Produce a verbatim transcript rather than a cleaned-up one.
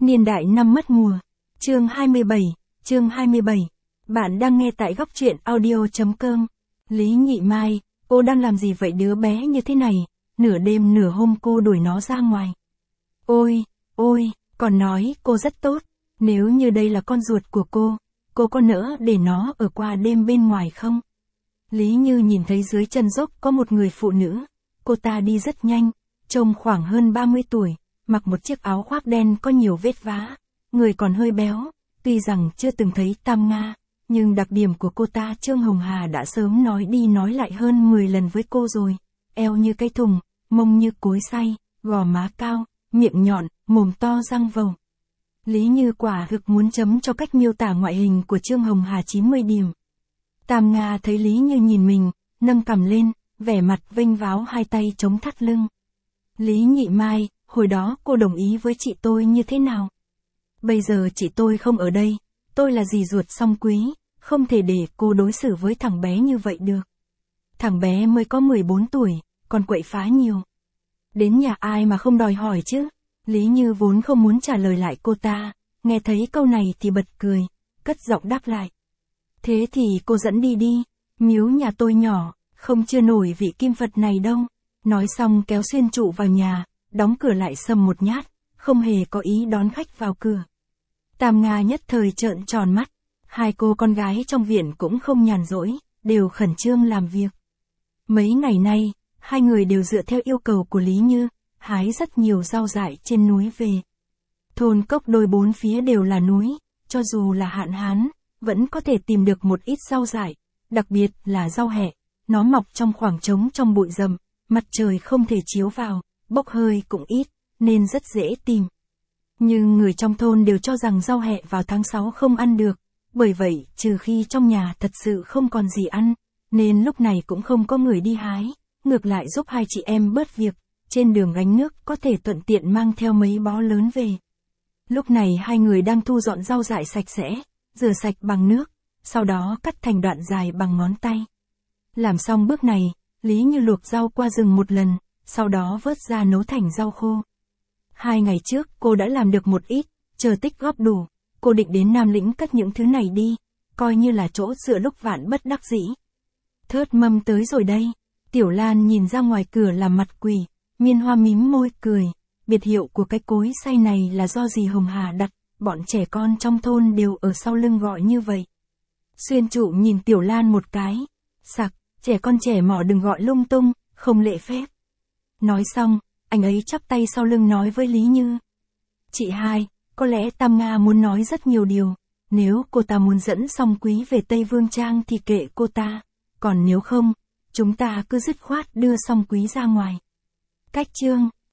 Niên đại năm mất mùa. Chương hai mươi bảy, chương hai mươi bảy. Bạn đang nghe tại góc truyện audio.com. Lý Nhị Mai, cô đang làm gì vậy đứa bé như thế này? Nửa đêm nửa hôm cô đuổi nó ra ngoài. Ôi, ôi, còn nói cô rất tốt. Nếu như đây là con ruột của cô, cô có nỡ để nó ở qua đêm bên ngoài không? Lý Như nhìn thấy dưới chân dốc có một người phụ nữ. Cô ta đi rất nhanh, trông khoảng hơn ba mươi tuổi, mặc một chiếc áo khoác đen có nhiều vết vá, người còn hơi béo. Tuy rằng chưa từng thấy Tam Nga, nhưng đặc điểm của cô ta Trương Hồng Hà đã sớm nói đi nói lại hơn mười lần với cô rồi. Eo như cái thùng, mông như cối xay, gò má cao, miệng nhọn, mồm to răng vầu. Lý Như quả thực muốn chấm cho cách miêu tả ngoại hình của Trương Hồng Hà chín mươi điểm. Tam Nga thấy Lý Như nhìn mình, nâng cằm lên, vẻ mặt vênh váo hai tay chống thắt lưng. Lý Nhị Mai, hồi đó cô đồng ý với chị tôi như thế nào? Bây giờ chị tôi không ở đây, tôi là dì ruột song quý, không thể để cô đối xử với thằng bé như vậy được. Thằng bé mới có mười bốn tuổi, còn quậy phá nhiều. Đến nhà ai mà không đòi hỏi chứ? Lý Như vốn không muốn trả lời lại cô ta, nghe thấy câu này thì bật cười, cất giọng đáp lại. Thế thì cô dẫn đi đi, miếu nhà tôi nhỏ, không chưa nổi vị kim Phật này đâu. Nói xong kéo Xuyên Trụ vào nhà, đóng cửa lại sầm một nhát, không hề có ý đón khách vào cửa. Tam Nga nhất thời trợn tròn mắt, hai cô con gái trong viện cũng không nhàn rỗi, đều khẩn trương làm việc. Mấy ngày nay, hai người đều dựa theo yêu cầu của Lý Như, hái rất nhiều rau dại trên núi về. Thôn Cốc Đôi bốn phía đều là núi, cho dù là hạn hán, vẫn có thể tìm được một ít rau dại, đặc biệt là rau hẹ, nó mọc trong khoảng trống trong bụi rậm, mặt trời không thể chiếu vào, bốc hơi cũng ít, nên rất dễ tìm. Nhưng người trong thôn đều cho rằng rau hẹ vào tháng sáu không ăn được, bởi vậy trừ khi trong nhà thật sự không còn gì ăn, nên lúc này cũng không có người đi hái, ngược lại giúp hai chị em bớt việc, trên đường gánh nước có thể thuận tiện mang theo mấy bó lớn về. Lúc này hai người đang thu dọn rau dại sạch sẽ, rửa sạch bằng nước, sau đó cắt thành đoạn dài bằng ngón tay. Làm xong bước này, Lý Như luộc rau qua rừng một lần, sau đó vớt ra nấu thành rau khô. Hai ngày trước cô đã làm được một ít, chờ tích góp đủ, cô định đến Nam Lĩnh cất những thứ này đi, coi như là chỗ dựa lúc vạn bất đắc dĩ. Thớt Mâm tới rồi đây. Tiểu Lan nhìn ra ngoài cửa làm mặt quỷ, Miên Hoa mím môi cười, biệt hiệu của cái cối xay này là do dì Hồng Hà đặt, bọn trẻ con trong thôn đều ở sau lưng gọi như vậy. Xuyên Trụ nhìn Tiểu Lan một cái, sặc, trẻ con trẻ mỏ đừng gọi lung tung, không lễ phép. Nói xong, anh ấy chắp tay sau lưng nói với Lý Như. Chị hai, có lẽ Tam Nga muốn nói rất nhiều điều, nếu cô ta muốn dẫn Song Quý về Tây Vương Trang thì kệ cô ta, còn nếu không, chúng ta cứ dứt khoát đưa Song Quý ra ngoài. Cách chương.